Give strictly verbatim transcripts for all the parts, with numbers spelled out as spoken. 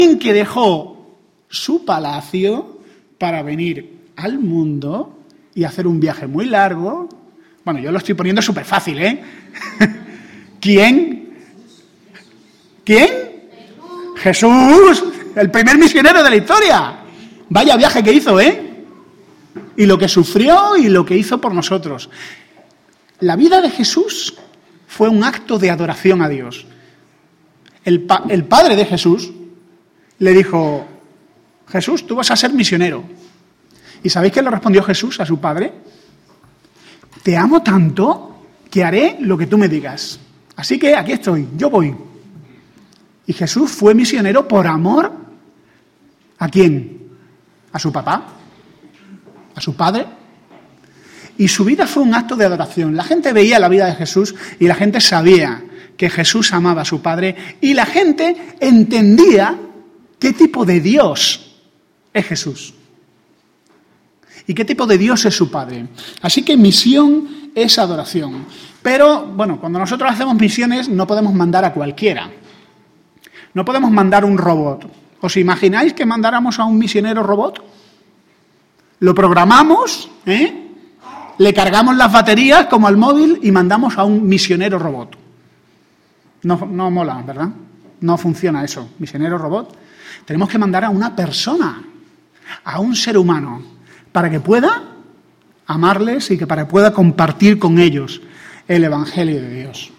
que dejó su palacio para venir al mundo y hacer un viaje muy largo. Bueno, yo lo estoy poniendo súper fácil, ¿eh? ¿Quién? ¿Quién? Jesús, el primer misionero de la historia. Vaya viaje que hizo, ¿eh? Y lo que sufrió y lo que hizo por nosotros. La vida de Jesús fue un acto de adoración a Dios. El, pa- el padre de Jesús le dijo: Jesús, tú vas a ser misionero. ¿Y sabéis qué le respondió Jesús a su padre? Te amo tanto que haré lo que tú me digas. Así que aquí estoy, yo voy. Y Jesús fue misionero por amor ¿a quién? ¿A su papá? ¿A su padre? Y su vida fue un acto de adoración. La gente veía la vida de Jesús y la gente sabía que Jesús amaba a su padre y la gente entendía qué tipo de Dios es Jesús y qué tipo de Dios es su padre. Así que misión es adoración. Pero, bueno, cuando nosotros hacemos misiones no podemos mandar a cualquiera. No podemos mandar un robot. ¿Os imagináis que mandáramos a un misionero robot? Lo programamos, ¿eh? Le cargamos las baterías como al móvil y mandamos a un misionero robot. No, no mola, ¿verdad? No funciona eso, misionero robot. Tenemos que mandar a una persona, a un ser humano, para que pueda amarles y que para que pueda compartir con ellos el Evangelio de Dios.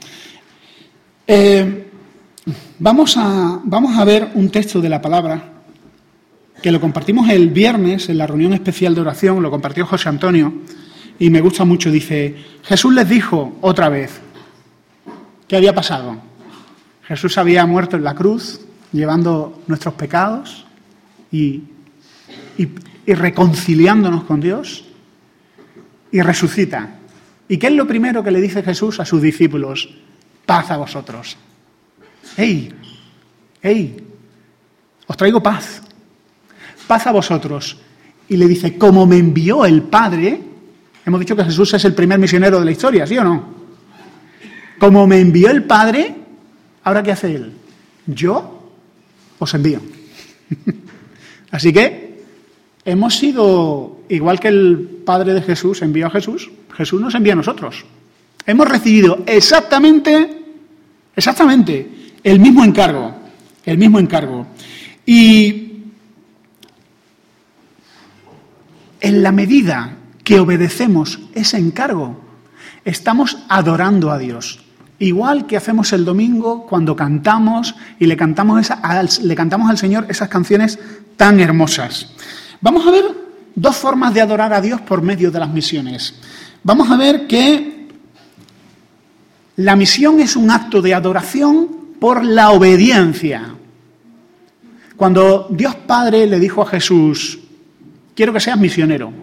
Eh, vamos a, vamos a ver un texto de la palabra que lo compartimos el viernes en la reunión especial de oración, lo compartió José Antonio, y me gusta mucho. Dice: Jesús les dijo otra vez, ¿qué había pasado? Jesús había muerto en la cruz, llevando nuestros pecados y, y, y reconciliándonos con Dios, y resucita. ¿Y qué es lo primero que le dice Jesús a sus discípulos? Paz a vosotros. ¡Ey! ¡Ey! Os traigo paz. Paz a vosotros. Y le dice: como me envió el Padre. Hemos dicho que Jesús es el primer misionero de la historia, ¿sí o no? Como me envió el Padre, ¿ahora qué hace Él? Yo os envío. Así que hemos sido, igual que el Padre de Jesús envió a Jesús, Jesús nos envía a nosotros. Hemos recibido exactamente, exactamente el mismo encargo, el mismo encargo. Y en la medida que obedecemos ese encargo, estamos adorando a Dios. Igual que hacemos el domingo cuando cantamos y le cantamos, esa, al, le cantamos al Señor esas canciones tan hermosas. Vamos a ver dos formas de adorar a Dios por medio de las misiones. Vamos a ver que la misión es un acto de adoración por la obediencia. Cuando Dios Padre le dijo a Jesús: quiero que seas misionero.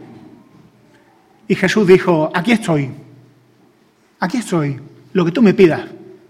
Y Jesús dijo: aquí estoy, aquí estoy, lo que tú me pidas.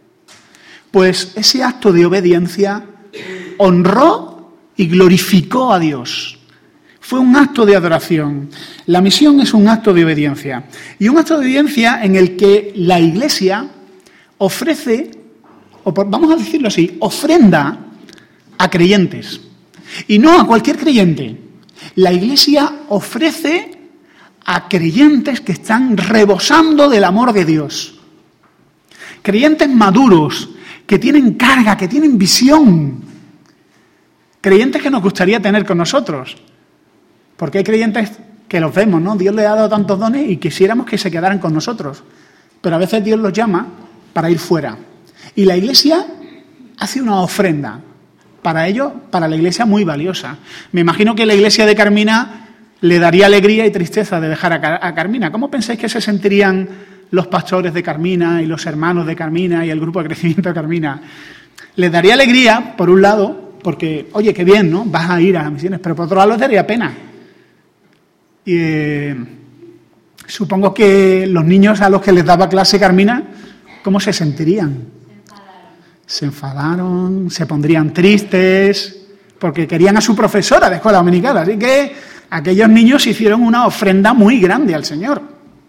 Pues ese acto de obediencia honró y glorificó a Dios. Fue un acto de adoración. La misión es un acto de obediencia. Y un acto de obediencia en el que la Iglesia ofrece, o por, vamos a decirlo así, ofrenda a creyentes. Y no a cualquier creyente. La Iglesia ofrece a creyentes que están rebosando del amor de Dios. Creyentes maduros, que tienen carga, que tienen visión. Creyentes que nos gustaría tener con nosotros. Porque hay creyentes que los vemos, ¿no? Dios les ha dado tantos dones y quisiéramos que se quedaran con nosotros. Pero a veces Dios los llama para ir fuera. Y la Iglesia hace una ofrenda. Para ello, para la Iglesia muy valiosa. Me imagino que la Iglesia de Carmina le daría alegría y tristeza de dejar a, Car- a Carmina. ¿Cómo pensáis que se sentirían los pastores de Carmina y los hermanos de Carmina y el grupo de crecimiento de Carmina? Les daría alegría, por un lado, porque, oye, qué bien, ¿no? Vas a ir a las misiones, pero por otro lado les daría pena. Y, eh, supongo que los niños a los que les daba clase Carmina, ¿cómo se sentirían? Se enfadaron, se pondrían tristes, porque querían a su profesora de escuela dominical. Así que aquellos niños hicieron una ofrenda muy grande al Señor.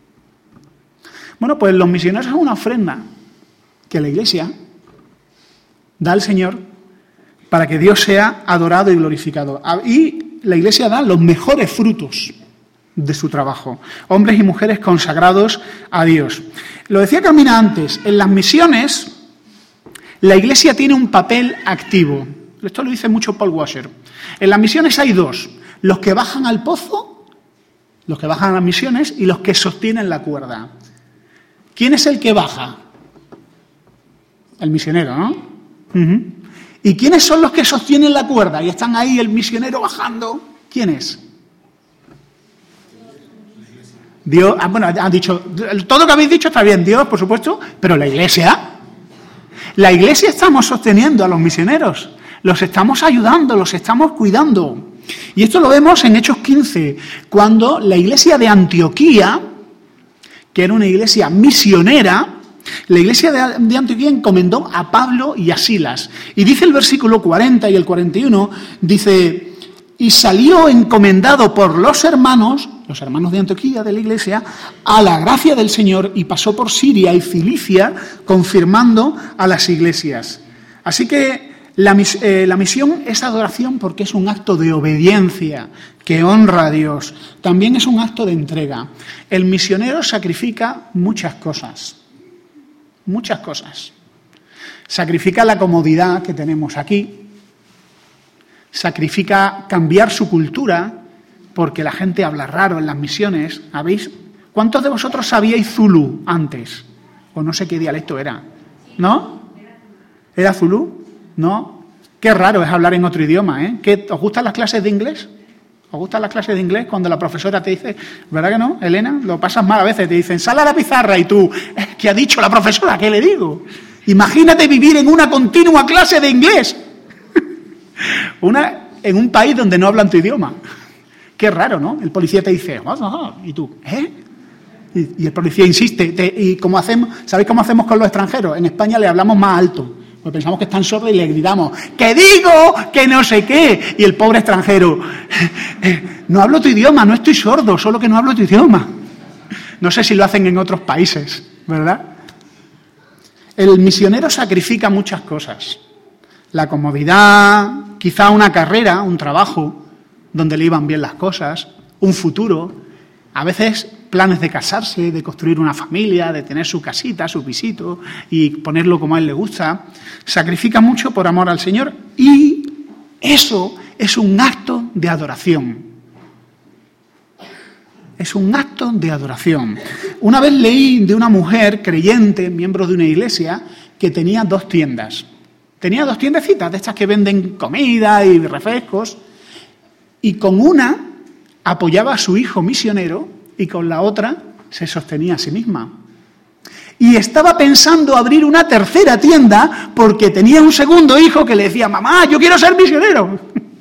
Bueno, pues los misioneros es una ofrenda que la Iglesia da al Señor para que Dios sea adorado y glorificado. Y la Iglesia da los mejores frutos de su trabajo. Hombres y mujeres consagrados a Dios. Lo decía Carmina antes, en las misiones la Iglesia tiene un papel activo. Esto lo dice mucho Paul Washer. En las misiones hay dos, los que bajan al pozo, los que bajan a las misiones y los que sostienen la cuerda. ¿Quién es el que baja? El misionero, ¿no? Uh-huh. ¿Y quiénes son los que sostienen la cuerda? Y están ahí el misionero bajando. ¿Quién es? Dios, ah, bueno, han dicho, todo lo que habéis dicho está bien, Dios, por supuesto, pero la Iglesia, la Iglesia estamos sosteniendo a los misioneros, los estamos ayudando, los estamos cuidando. Y esto lo vemos en Hechos quince, cuando la Iglesia de Antioquía, que era una iglesia misionera, la iglesia de, de Antioquía encomendó a Pablo y a Silas. Y dice el versículo cuarenta y el cuarenta y uno, dice, y salió encomendado por los hermanos, los hermanos de Antioquía de la iglesia, a la gracia del Señor, y pasó por Siria y Cilicia, confirmando a las iglesias. Así que la, eh, la misión es adoración porque es un acto de obediencia que honra a Dios. También es un acto de entrega. El misionero sacrifica muchas cosas. Muchas cosas. Sacrifica la comodidad que tenemos aquí. Sacrifica cambiar su cultura porque la gente habla raro en las misiones. ¿Habéis? ¿Cuántos de vosotros sabíais Zulu antes? O no sé qué dialecto era. ¿No? ¿Era Zulu? ¿No? Qué raro es hablar en otro idioma, ¿eh? ¿Qué, ¿Os gustan las clases de inglés? ¿Os gustan las clases de inglés cuando la profesora te dice, ¿verdad que no, Elena? Lo pasas mal a veces, te dicen, sal a la pizarra y tú, ¿qué ha dicho la profesora? ¿Qué le digo? Imagínate vivir en una continua clase de inglés. una en un país donde no hablan tu idioma. Qué raro, ¿no? El policía te dice, oh, oh, y tú, ¿eh? Y, y el policía insiste. Te, y como hacemos, ¿sabéis cómo hacemos con los extranjeros? En España le hablamos más alto. Pues pensamos que están sordos y le gritamos, ¡que digo! ¡Que no sé qué! Y el pobre extranjero, no hablo tu idioma, no estoy sordo, solo que no hablo tu idioma. No sé si lo hacen en otros países, ¿verdad? El misionero sacrifica muchas cosas. La comodidad, quizá una carrera, un trabajo, donde le iban bien las cosas, un futuro, a veces planes de casarse, de construir una familia, de tener su casita, su pisito y ponerlo como a él le gusta. Sacrifica mucho por amor al Señor y eso es un acto de adoración. Es un acto de adoración. Una vez leí de una mujer creyente, miembro de una iglesia, que tenía dos tiendas. Tenía dos tiendecitas de estas que venden comida y refrescos y con una apoyaba a su hijo misionero y con la otra se sostenía a sí misma. Y estaba pensando abrir una tercera tienda porque tenía un segundo hijo que le decía, mamá, yo quiero ser misionero.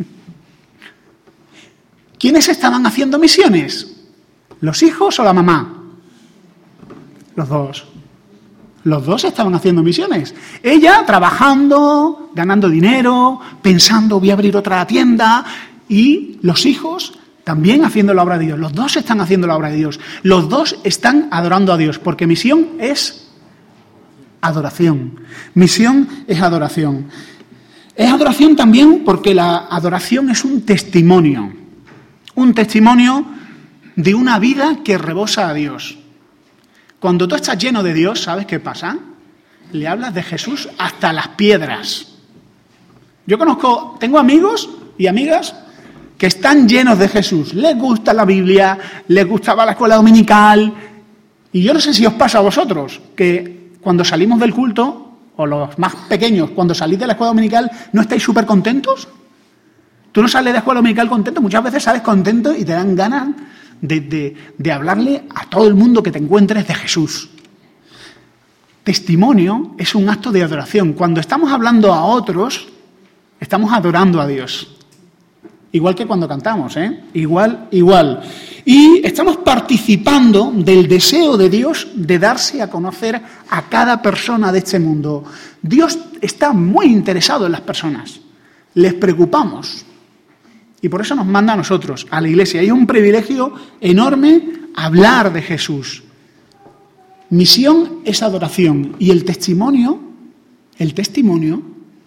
¿Quiénes estaban haciendo misiones? ¿Los hijos o la mamá? Los dos. Los dos estaban haciendo misiones. Ella trabajando, ganando dinero, pensando, voy a abrir otra tienda, y los hijos también haciendo la obra de Dios. Los dos están haciendo la obra de Dios. Los dos están adorando a Dios, porque misión es adoración. Misión es adoración. Es adoración también porque la adoración es un testimonio. Un testimonio de una vida que rebosa a Dios. Cuando tú estás lleno de Dios, ¿sabes qué pasa? Le hablas de Jesús hasta las piedras. Yo conozco, tengo amigos y amigas que están llenos de Jesús. Les gusta la Biblia, les gustaba la escuela dominical. Y yo no sé si os pasa a vosotros, que cuando salimos del culto, o los más pequeños, cuando salís de la escuela dominical, ¿no estáis súper contentos? Tú no sales de la escuela dominical contento, muchas veces sales contento y te dan ganas de, de, de hablarle a todo el mundo que te encuentres de Jesús. Testimonio es un acto de adoración. Cuando estamos hablando a otros, estamos adorando a Dios. Igual que cuando cantamos, ¿eh? Igual, igual. Y estamos participando del deseo de Dios de darse a conocer a cada persona de este mundo. Dios está muy interesado en las personas. Les preocupamos. Y por eso nos manda a nosotros, a la Iglesia. Hay un privilegio enorme hablar de Jesús. Misión es adoración. Y el testimonio, el testimonio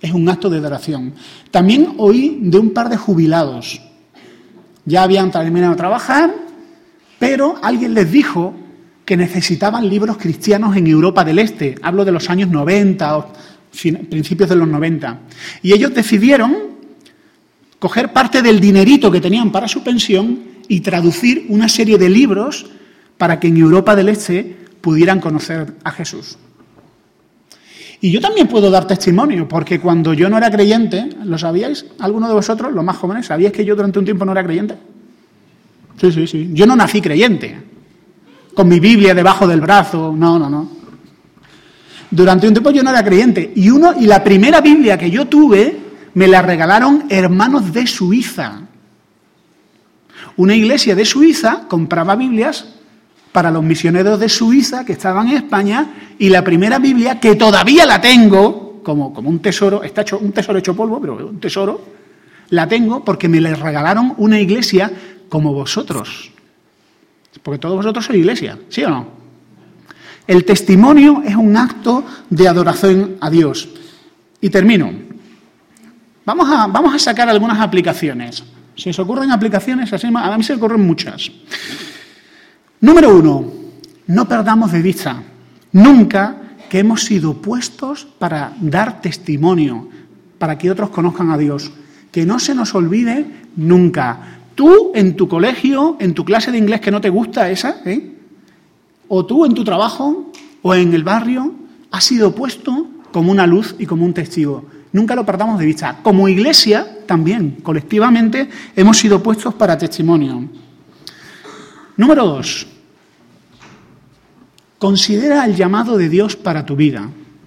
es un acto de adoración. También oí de un par de jubilados. Ya habían terminado de trabajar, pero alguien les dijo que necesitaban libros cristianos en Europa del Este. Hablo de los años noventa o principios de los noventa. Y ellos decidieron coger parte del dinerito que tenían para su pensión y traducir una serie de libros para que en Europa del Este pudieran conocer a Jesús. Y yo también puedo dar testimonio, porque cuando yo no era creyente, ¿lo sabíais? ¿Alguno de vosotros, los más jóvenes, sabíais que yo durante un tiempo no era creyente? Sí, sí, sí. Yo no nací creyente, con mi Biblia debajo del brazo, no, no, no. Durante un tiempo yo no era creyente. Y, uno, y la primera Biblia que yo tuve me la regalaron hermanos de Suiza. Una iglesia de Suiza compraba Biblias para los misioneros de Suiza que estaban en España, y la primera Biblia, que todavía la tengo, como, como un tesoro, está hecho un tesoro hecho polvo, pero un tesoro, la tengo porque me la regalaron una iglesia como vosotros. Porque todos vosotros sois iglesia, ¿sí o no? El testimonio es un acto de adoración a Dios. Y termino. Vamos a, vamos a sacar algunas aplicaciones. Si os ocurren aplicaciones, así, a mí se me ocurren muchas. Número uno, no perdamos de vista nunca que hemos sido puestos para dar testimonio, para que otros conozcan a Dios. Que no se nos olvide nunca. Tú en tu colegio, en tu clase de inglés que no te gusta esa, ¿eh? O tú en tu trabajo o en el barrio, has sido puesto como una luz y como un testigo. Nunca lo perdamos de vista. Como iglesia también, colectivamente, hemos sido puestos para testimonio. Número dos. Considera el llamado de Dios para tu vida.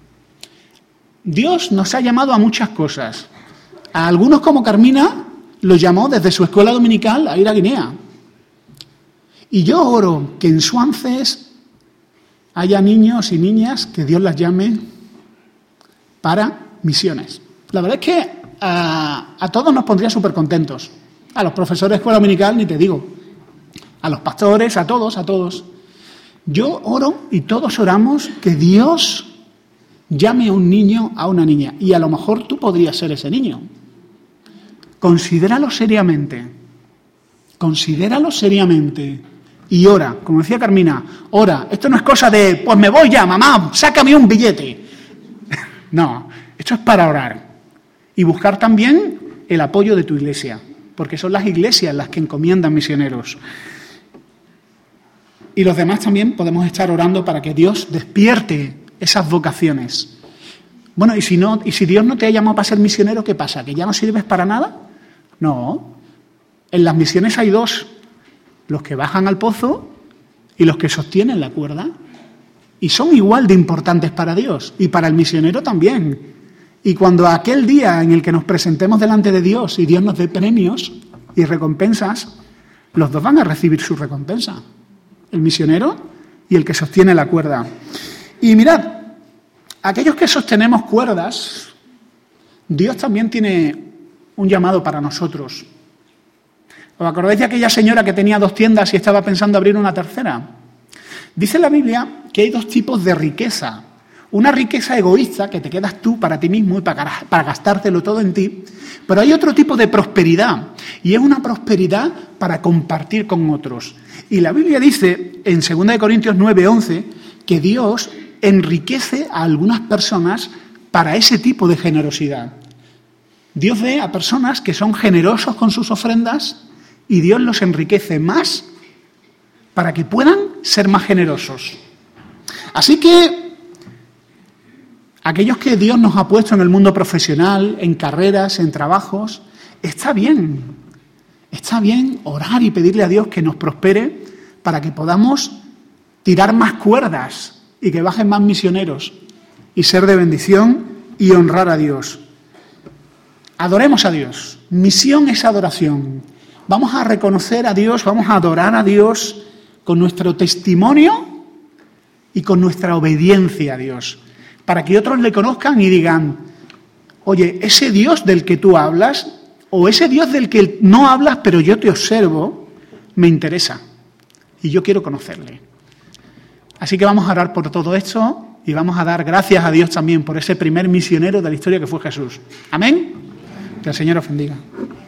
Dios nos ha llamado a muchas cosas. A algunos, como Carmina, los llamó desde su escuela dominical a ir a Guinea. Y yo oro que en Suances haya niños y niñas que Dios las llame para misiones. La verdad es que a, a todos nos pondría súper contentos. A los profesores de escuela dominical, ni te digo. A los pastores, a todos, a todos. Yo oro y todos oramos que Dios llame a un niño, a una niña. Y a lo mejor tú podrías ser ese niño. Considéralo seriamente. Considéralo seriamente. Y ora, como decía Carmina, ora. Esto no es cosa de, pues me voy ya, mamá, sácame un billete. No, esto es para orar. Y buscar también el apoyo de tu iglesia, porque son las iglesias las que encomiendan misioneros. Y los demás también podemos estar orando para que Dios despierte esas vocaciones. Bueno, y si no, y si Dios no te ha llamado para ser misionero, ¿qué pasa? ¿Que ya no sirves para nada? No. En las misiones hay dos. Los que bajan al pozo y los que sostienen la cuerda. Y son igual de importantes para Dios y para el misionero también. Y cuando aquel día en el que nos presentemos delante de Dios y Dios nos dé premios y recompensas, los dos van a recibir su recompensa. El misionero y el que sostiene la cuerda. Y mirad, aquellos que sostenemos cuerdas, Dios también tiene un llamado para nosotros. ¿Os acordáis de aquella señora que tenía dos tiendas y estaba pensando abrir una tercera? Dice la Biblia que hay dos tipos de riqueza. Una riqueza egoísta, que te quedas tú para ti mismo y para, para gastártelo todo en ti. Pero hay otro tipo de prosperidad, y es una prosperidad para compartir con otros. Y la Biblia dice, en segunda de Corintios nueve, once, que Dios enriquece a algunas personas para ese tipo de generosidad. Dios ve a personas que son generosos con sus ofrendas y Dios los enriquece más para que puedan ser más generosos. Así que aquellos que Dios nos ha puesto en el mundo profesional, en carreras, en trabajos, está bien, está bien orar y pedirle a Dios que nos prospere para que podamos tirar más cuerdas y que bajen más misioneros y ser de bendición y honrar a Dios. Adoremos a Dios. Misión es adoración. Vamos a reconocer a Dios, vamos a adorar a Dios con nuestro testimonio y con nuestra obediencia a Dios, para que otros le conozcan y digan, oye, ese Dios del que tú hablas, o ese Dios del que no hablas, pero yo te observo, me interesa y yo quiero conocerle. Así que vamos a orar por todo esto y vamos a dar gracias a Dios también por ese primer misionero de la historia que fue Jesús. Amén. Que el Señor os bendiga.